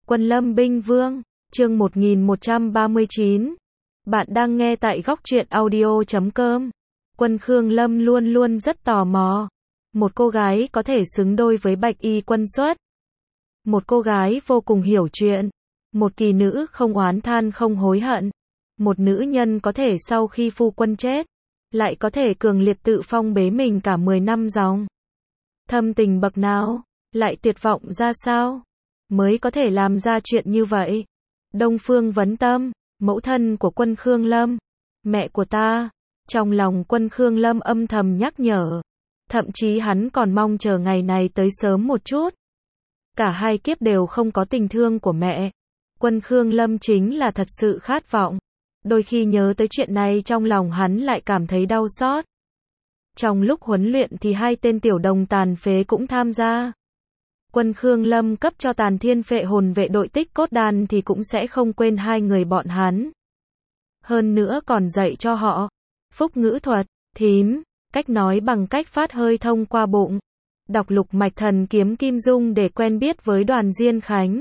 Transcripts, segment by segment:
Quân Lâm Binh Vương, chương 1139. Bạn đang nghe tại góc truyện audio.com. Quân Khương Lâm luôn luôn rất tò mò. Một cô gái có thể xứng đôi với Bạch Y Quân Xuất. Một cô gái vô cùng hiểu chuyện. Một kỳ nữ không oán than không hối hận. Một nữ nhân có thể sau khi phu quân chết, lại có thể cường liệt tự phong bế mình cả 10 năm dòng. Thâm tình bậc nào, lại tuyệt vọng ra sao, mới có thể làm ra chuyện như vậy. Đông Phương Vấn Tâm, mẫu thân của Quân Khương Lâm, mẹ của ta. Trong lòng Quân Khương Lâm âm thầm nhắc nhở. Thậm chí hắn còn mong chờ ngày này tới sớm một chút. Cả hai kiếp đều không có tình thương của mẹ. Quân Khương Lâm chính là thật sự khát vọng. Đôi khi nhớ tới chuyện này trong lòng hắn lại cảm thấy đau xót. Trong lúc huấn luyện thì hai tên tiểu đồng tàn phế cũng tham gia. Quân Khương Lâm cấp cho Tàn Thiên Phệ Hồn Vệ đội tích cốt đan thì cũng sẽ không quên hai người bọn hắn. Hơn nữa còn dạy cho họ phúc ngữ thuật, thím, cách nói bằng cách phát hơi thông qua bụng, đọc lục mạch thần kiếm kim dung để quen biết với Đoàn Diên Khánh.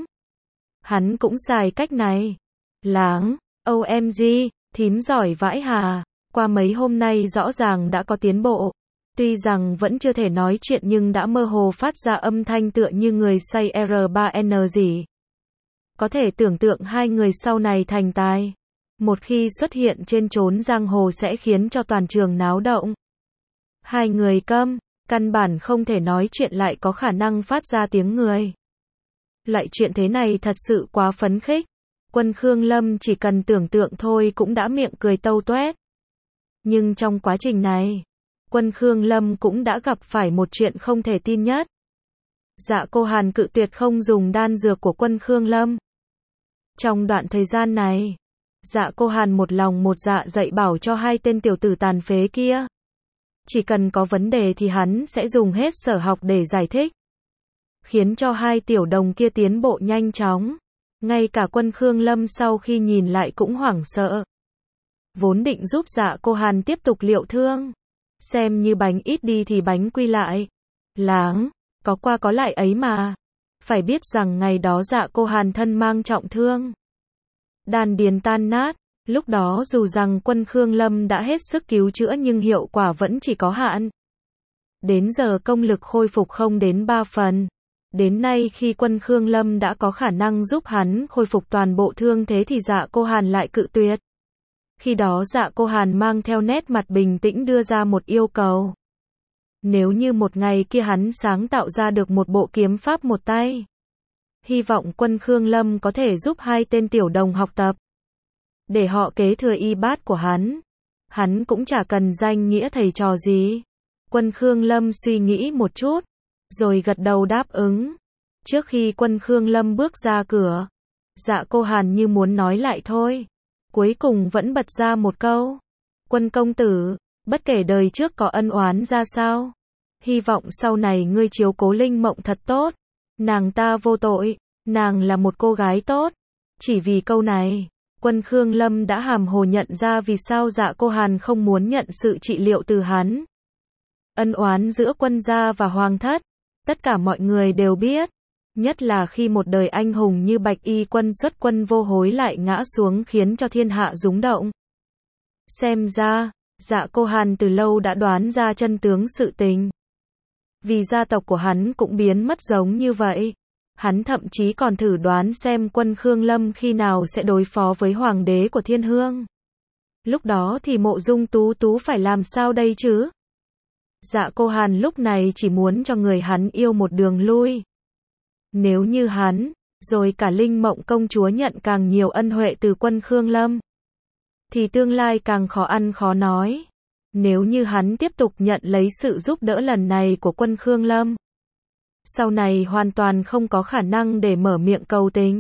Hắn cũng xài cách này. Láng, OMG, thím giỏi vãi hà, qua mấy hôm nay rõ ràng đã có tiến bộ. Tuy rằng vẫn chưa thể nói chuyện nhưng đã mơ hồ phát ra âm thanh tựa như người say R3N gì. Có thể tưởng tượng hai người sau này thành tài. Một khi xuất hiện trên chốn giang hồ sẽ khiến cho toàn trường náo động. Hai người câm, căn bản không thể nói chuyện lại có khả năng phát ra tiếng người. Loại chuyện thế này thật sự quá phấn khích. Quân Khương Lâm chỉ cần tưởng tượng thôi cũng đã miệng cười tâu toét. Nhưng trong quá trình này, Quân Khương Lâm cũng đã gặp phải một chuyện không thể tin nhất. Dạ Cô Hàn cự tuyệt không dùng đan dược của Quân Khương Lâm. Trong đoạn thời gian này, Dạ Cô Hàn một lòng một dạ dạy bảo cho hai tên tiểu tử tàn phế kia. Chỉ cần có vấn đề thì hắn sẽ dùng hết sở học để giải thích. Khiến cho hai tiểu đồng kia tiến bộ nhanh chóng. Ngay cả Quân Khương Lâm sau khi nhìn lại cũng hoảng sợ. Vốn định giúp Dạ Cô Hàn tiếp tục liệu thương. Xem như bánh ít đi thì bánh quy lại. Láng, có qua có lại ấy mà. Phải biết rằng ngày đó Dạ Cô Hàn thân mang trọng thương. Đan điền tan nát. Lúc đó dù rằng Quân Khương Lâm đã hết sức cứu chữa nhưng hiệu quả vẫn chỉ có hạn. Đến giờ công lực khôi phục không đến 3 phần. Đến nay khi Quân Khương Lâm đã có khả năng giúp hắn khôi phục toàn bộ thương thế thì Dạ Cô Hàn lại cự tuyệt. Khi đó Dạ Cô Hàn mang theo nét mặt bình tĩnh đưa ra một yêu cầu. Nếu như một ngày kia hắn sáng tạo ra được một bộ kiếm pháp một tay, hy vọng Quân Khương Lâm có thể giúp hai tên tiểu đồng học tập. Để họ kế thừa y bát của hắn. Hắn cũng chả cần danh nghĩa thầy trò gì. Quân Khương Lâm suy nghĩ một chút, rồi gật đầu đáp ứng. Trước khi Quân Khương Lâm bước ra cửa, Dạ Cô Hàn như muốn nói lại thôi. Cuối cùng vẫn bật ra một câu. Quân công tử, bất kể đời trước có ân oán ra sao, hy vọng sau này ngươi chiếu cố Linh Mộng thật tốt. Nàng ta vô tội, nàng là một cô gái tốt. Chỉ vì câu này, Quân Khương Lâm đã hàm hồ nhận ra vì sao Dạ Cô Hàn không muốn nhận sự trị liệu từ hắn. Ân oán giữa quân gia và hoàng thất, tất cả mọi người đều biết. Nhất là khi một đời anh hùng như Bạch Y Quân Xuất Quân vô hối lại ngã xuống khiến cho thiên hạ rúng động. Xem ra, Dạ Cô Hàn từ lâu đã đoán ra chân tướng sự tình. Vì gia tộc của hắn cũng biến mất giống như vậy. Hắn thậm chí còn thử đoán xem Quân Khương Lâm khi nào sẽ đối phó với hoàng đế của Thiên Hương. Lúc đó thì Mộ Dung Tú Tú phải làm sao đây chứ? Dạ Cô Hàn lúc này chỉ muốn cho người hắn yêu một đường lui. Nếu như hắn, rồi cả Linh Mộng công chúa nhận càng nhiều ân huệ từ Quân Khương Lâm, thì tương lai càng khó ăn khó nói. Nếu như hắn tiếp tục nhận lấy sự giúp đỡ lần này của Quân Khương Lâm, sau này hoàn toàn không có khả năng để mở miệng cầu tình.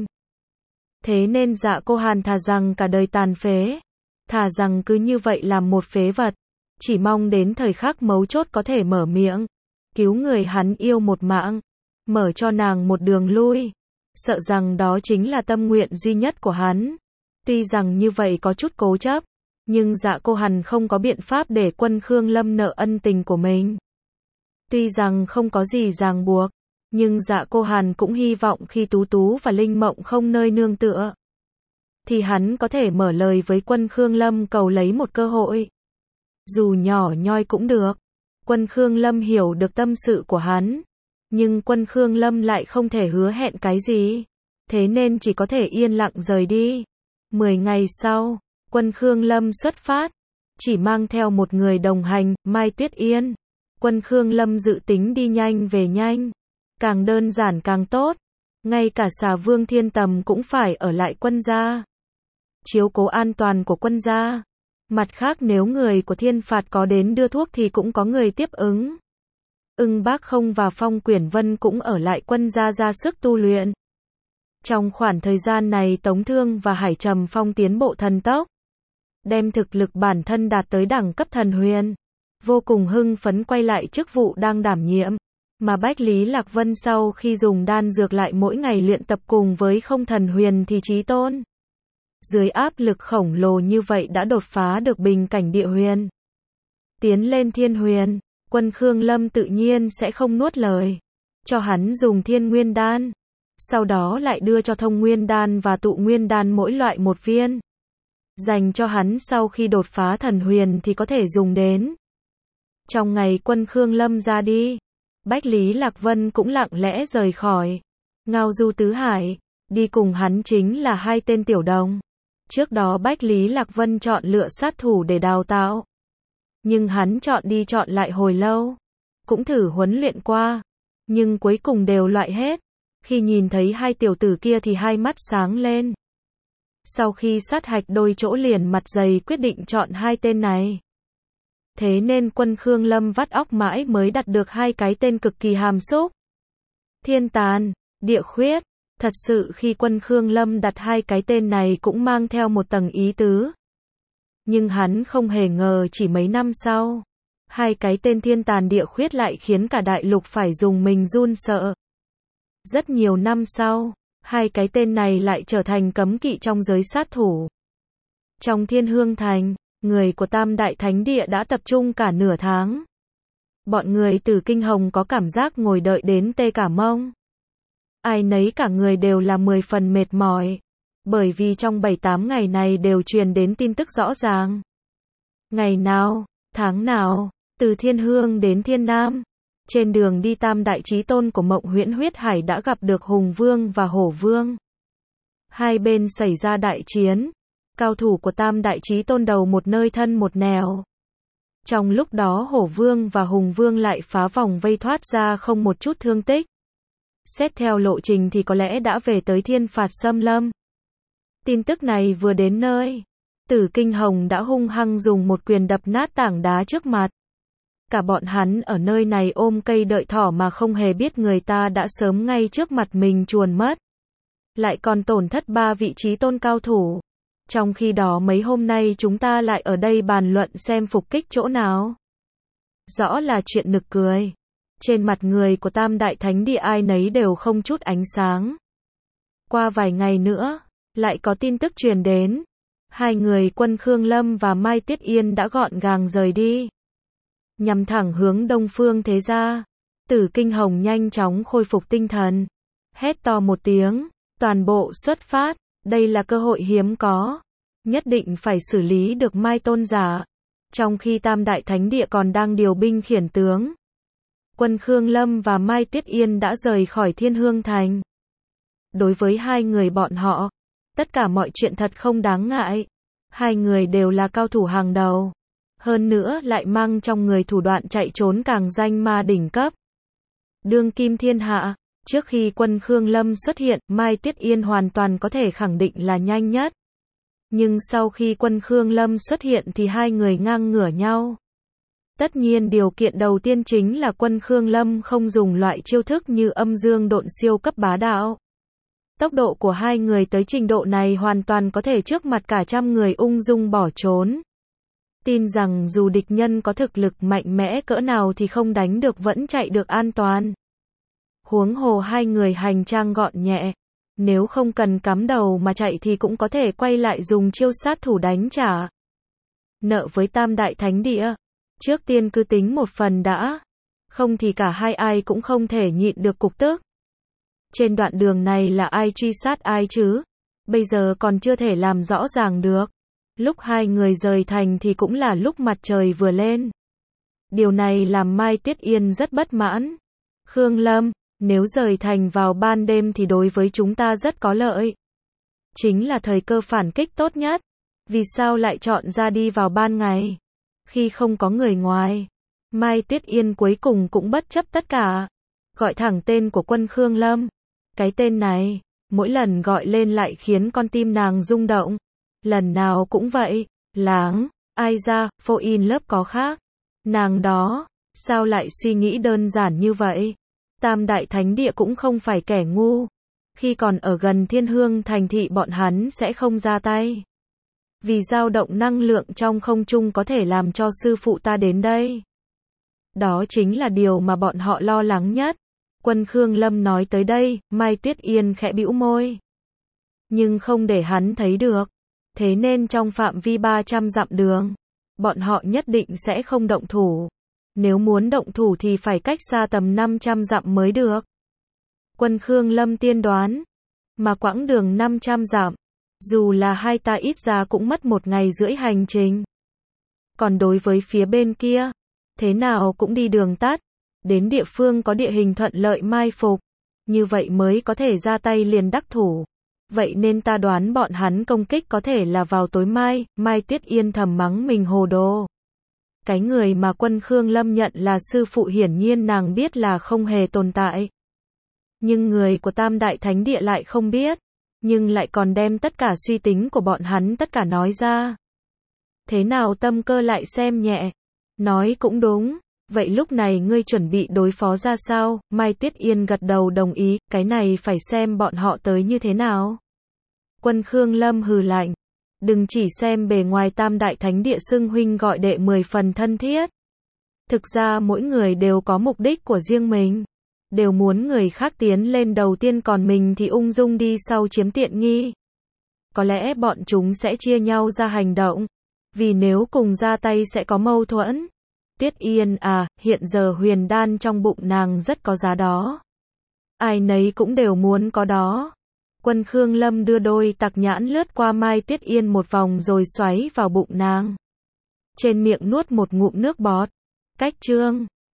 Thế nên Dạ Cô Hàn thà rằng cả đời tàn phế, thà rằng cứ như vậy làm một phế vật, chỉ mong đến thời khắc mấu chốt có thể mở miệng, cứu người hắn yêu một mạng, mở cho nàng một đường lui. Sợ rằng đó chính là tâm nguyện duy nhất của hắn. Tuy rằng như vậy có chút cố chấp, nhưng Dạ Cô Hàn không có biện pháp để Quân Khương Lâm nợ ân tình của mình. Tuy rằng không có gì ràng buộc, Nhưng Dạ Cô Hàn cũng hy vọng khi Tú Tú và Linh Mộng không nơi nương tựa, thì hắn có thể mở lời với Quân Khương Lâm cầu lấy một cơ hội. Dù nhỏ nhoi cũng được. Quân Khương Lâm hiểu được tâm sự của hắn. Nhưng Quân Khương Lâm lại không thể hứa hẹn cái gì. Thế nên chỉ có thể yên lặng rời đi. 10 ngày sau, Quân Khương Lâm xuất phát. Chỉ mang theo một người đồng hành, Mai Tuyết Yên. Quân Khương Lâm dự tính đi nhanh về nhanh. Càng đơn giản càng tốt. Ngay cả Xà Vương Thiên Tầm cũng phải ở lại Quân gia. Chiếu cố an toàn của Quân gia. Mặt khác nếu người của Thiên Phạt có đến đưa thuốc thì cũng có người tiếp ứng. Ưng Bác Không và Phong Quyển Vân cũng ở lại Quân gia ra sức tu luyện. Trong khoảng thời gian này Tống Thương và Hải Trầm Phong tiến bộ thần tốc. Đem thực lực bản thân đạt tới đẳng cấp thần huyền. Vô cùng hưng phấn quay lại chức vụ đang đảm nhiệm. Mà Bách Lý Lạc Vân sau khi dùng đan dược lại mỗi ngày luyện tập cùng với không thần huyền thì chí tôn. Dưới áp lực khổng lồ như vậy đã đột phá được bình cảnh địa huyền. Tiến lên thiên huyền, Quân Khương Lâm tự nhiên sẽ không nuốt lời. Cho hắn dùng thiên nguyên đan. Sau đó lại đưa cho thông nguyên đan và tụ nguyên đan mỗi loại một viên. Dành cho hắn sau khi đột phá thần huyền thì có thể dùng đến. Trong ngày Quân Khương Lâm ra đi, Bách Lý Lạc Vân cũng lặng lẽ rời khỏi. Ngao Du Tứ Hải, đi cùng hắn chính là 2 tên tiểu đồng. Trước đó Bách Lý Lạc Vân chọn lựa sát thủ để đào tạo. Nhưng hắn chọn đi chọn lại hồi lâu. Cũng thử huấn luyện qua. Nhưng cuối cùng đều loại hết. Khi nhìn thấy 2 tiểu tử kia thì hai mắt sáng lên. Sau khi sát hạch đôi chỗ liền mặt dày quyết định chọn 2 tên này. Thế nên Quân Khương Lâm vắt óc mãi mới đặt được 2 cái tên cực kỳ hàm xúc. Thiên Tàn, Địa Khuyết. Thật sự khi Quân Khương Lâm đặt 2 cái tên này cũng mang theo một tầng ý tứ. Nhưng hắn không hề ngờ chỉ mấy năm sau, 2 cái tên Thiên Tàn Địa Khuyết lại khiến cả đại lục phải dùng mình run sợ. Rất nhiều năm sau, 2 cái tên này lại trở thành cấm kỵ trong giới sát thủ. Trong Thiên Hương Thành, người của Tam Đại Thánh Địa đã tập trung cả nửa tháng. Bọn người từ Kinh Hồng có cảm giác ngồi đợi đến tê cả mông. Ai nấy cả người đều là 10 phần mệt mỏi. Bởi vì trong 7-8 ngày này đều truyền đến tin tức rõ ràng. Ngày nào, tháng nào, từ Thiên Hương đến Thiên Nam. Trên đường đi Tam Đại Chí Tôn của Mộng Huyễn Huyết Hải đã gặp được Hùng Vương và Hổ Vương. Hai bên xảy ra đại chiến. Cao thủ của Tam Đại Chí Tôn đầu một nơi thân một nẻo. Trong lúc đó Hổ Vương và Hùng Vương lại phá vòng vây thoát ra không một chút thương tích. Xét theo lộ trình thì có lẽ đã về tới Thiên Phạt Xâm Lâm. Tin tức này vừa đến nơi, Tử Kinh Hồng đã hung hăng dùng một quyền đập nát tảng đá trước mặt. Cả bọn hắn ở nơi này ôm cây đợi thỏ mà không hề biết người ta đã sớm ngay trước mặt mình chuồn mất. Lại còn tổn thất 3 vị Chí Tôn cao thủ. Trong khi đó mấy hôm nay chúng ta lại ở đây bàn luận xem phục kích chỗ nào. Rõ là chuyện nực cười. Trên mặt người của Tam Đại Thánh Địa ai nấy đều không chút ánh sáng. Qua vài ngày nữa, lại có tin tức truyền đến. 2 người Quân Khương Lâm và Mai Tuyết Yên đã gọn gàng rời đi. Nhằm thẳng hướng Đông Phương thế gia. Tử Kinh Hồng nhanh chóng khôi phục tinh thần. Hét to một tiếng, toàn bộ xuất phát, đây là cơ hội hiếm có. Nhất định phải xử lý được Mai Tôn giả. Trong khi Tam Đại Thánh Địa còn đang điều binh khiển tướng. Quân Khương Lâm và Mai Tuyết Yên đã rời khỏi Thiên Hương Thành. Đối với 2 người bọn họ, tất cả mọi chuyện thật không đáng ngại. 2 người đều là cao thủ hàng đầu. Hơn nữa lại mang trong người thủ đoạn chạy trốn càng danh ma đỉnh cấp. Đương kim thiên hạ, trước khi Quân Khương Lâm xuất hiện, Mai Tuyết Yên hoàn toàn có thể khẳng định là nhanh nhất. Nhưng sau khi Quân Khương Lâm xuất hiện thì 2 người ngang ngửa nhau. Tất nhiên điều kiện đầu tiên chính là Quân Khương Lâm không dùng loại chiêu thức như âm dương độn siêu cấp bá đạo. Tốc độ của 2 người tới trình độ này hoàn toàn có thể trước mặt cả trăm người ung dung bỏ trốn. Tin rằng dù địch nhân có thực lực mạnh mẽ cỡ nào thì không đánh được vẫn chạy được an toàn. Huống hồ 2 người hành trang gọn nhẹ. Nếu không cần cắm đầu mà chạy thì cũng có thể quay lại dùng chiêu sát thủ đánh trả. Nợ với Tam Đại Thánh Địa. Trước tiên cứ tính một phần đã. không thì cả hai ai cũng không thể nhịn được cục tức. Trên đoạn đường này là ai truy sát ai chứ? Bây giờ còn chưa thể làm rõ ràng được. Lúc hai người rời thành thì cũng là lúc mặt trời vừa lên. Điều này làm Mai Tuyết Yên rất bất mãn. Khương Lâm, nếu rời thành vào ban đêm thì đối với chúng ta rất có lợi. Chính là thời cơ phản kích tốt nhất. Vì sao lại chọn ra đi vào ban ngày? Khi không có người ngoài. Mai Tuyết Yên cuối cùng cũng bất chấp tất cả. Gọi thẳng tên của quân Khương Lâm. Cái tên này, mỗi lần gọi lên lại khiến con tim nàng rung động. Lần nào cũng vậy. Láng, ai ra, phô in lớp có khác. Nàng đó, sao lại suy nghĩ đơn giản như vậy? Tam Đại Thánh Địa cũng không phải kẻ ngu. Khi còn ở gần Thiên Hương thành thị bọn hắn sẽ không ra tay. Vì dao động năng lượng trong không trung có thể làm cho sư phụ ta đến đây. Đó chính là điều mà bọn họ lo lắng nhất. Quân Khương Lâm nói tới đây, Mai Tuyết Yên khẽ bĩu môi. Nhưng không để hắn thấy được. Thế nên trong phạm vi 300 dặm đường, bọn họ nhất định sẽ không động thủ. Nếu muốn động thủ thì phải cách xa tầm 500 dặm mới được. Quân Khương Lâm tiên đoán. Mà quãng đường 500 dặm, dù là hai ta ít ra cũng mất 1 ngày rưỡi hành trình. Còn đối với phía bên kia, thế nào cũng đi đường tắt, đến địa phương có địa hình thuận lợi mai phục, như vậy mới có thể ra tay liền đắc thủ. Vậy nên ta đoán bọn hắn công kích có thể là vào tối mai. Mai Tuyết Yên thầm mắng mình hồ đồ. Cái người mà quân Khương Lâm nhận là sư phụ hiển nhiên nàng biết là không hề tồn tại. Nhưng người của Tam Đại Thánh Địa lại không biết, nhưng lại còn đem tất cả suy tính của bọn hắn tất cả nói ra. Thế nào Tâm Cơ lại xem nhẹ? Nói cũng đúng. Vậy lúc này ngươi chuẩn bị đối phó ra sao? Mai Tuyết Yên gật đầu đồng ý, cái này phải xem bọn họ tới như thế nào. Quân Khương Lâm hừ lạnh. Đừng chỉ xem bề ngoài Tam Đại Thánh Địa xưng huynh gọi đệ 10 phần thân thiết. Thực ra mỗi người đều có mục đích của riêng mình. Đều muốn người khác tiến lên đầu tiên còn mình thì ung dung đi sau chiếm tiện nghi. Có lẽ bọn chúng sẽ chia nhau ra hành động. Vì nếu cùng ra tay sẽ có mâu thuẫn. Tuyết Yên à, hiện giờ huyền đan trong bụng nàng rất có giá đó. Ai nấy cũng đều muốn có đó. Quân Khương Lâm đưa đôi tặc nhãn lướt qua Mai Tuyết Yên một vòng rồi xoáy vào bụng nàng. Trên miệng nuốt một ngụm nước bọt. Cách chương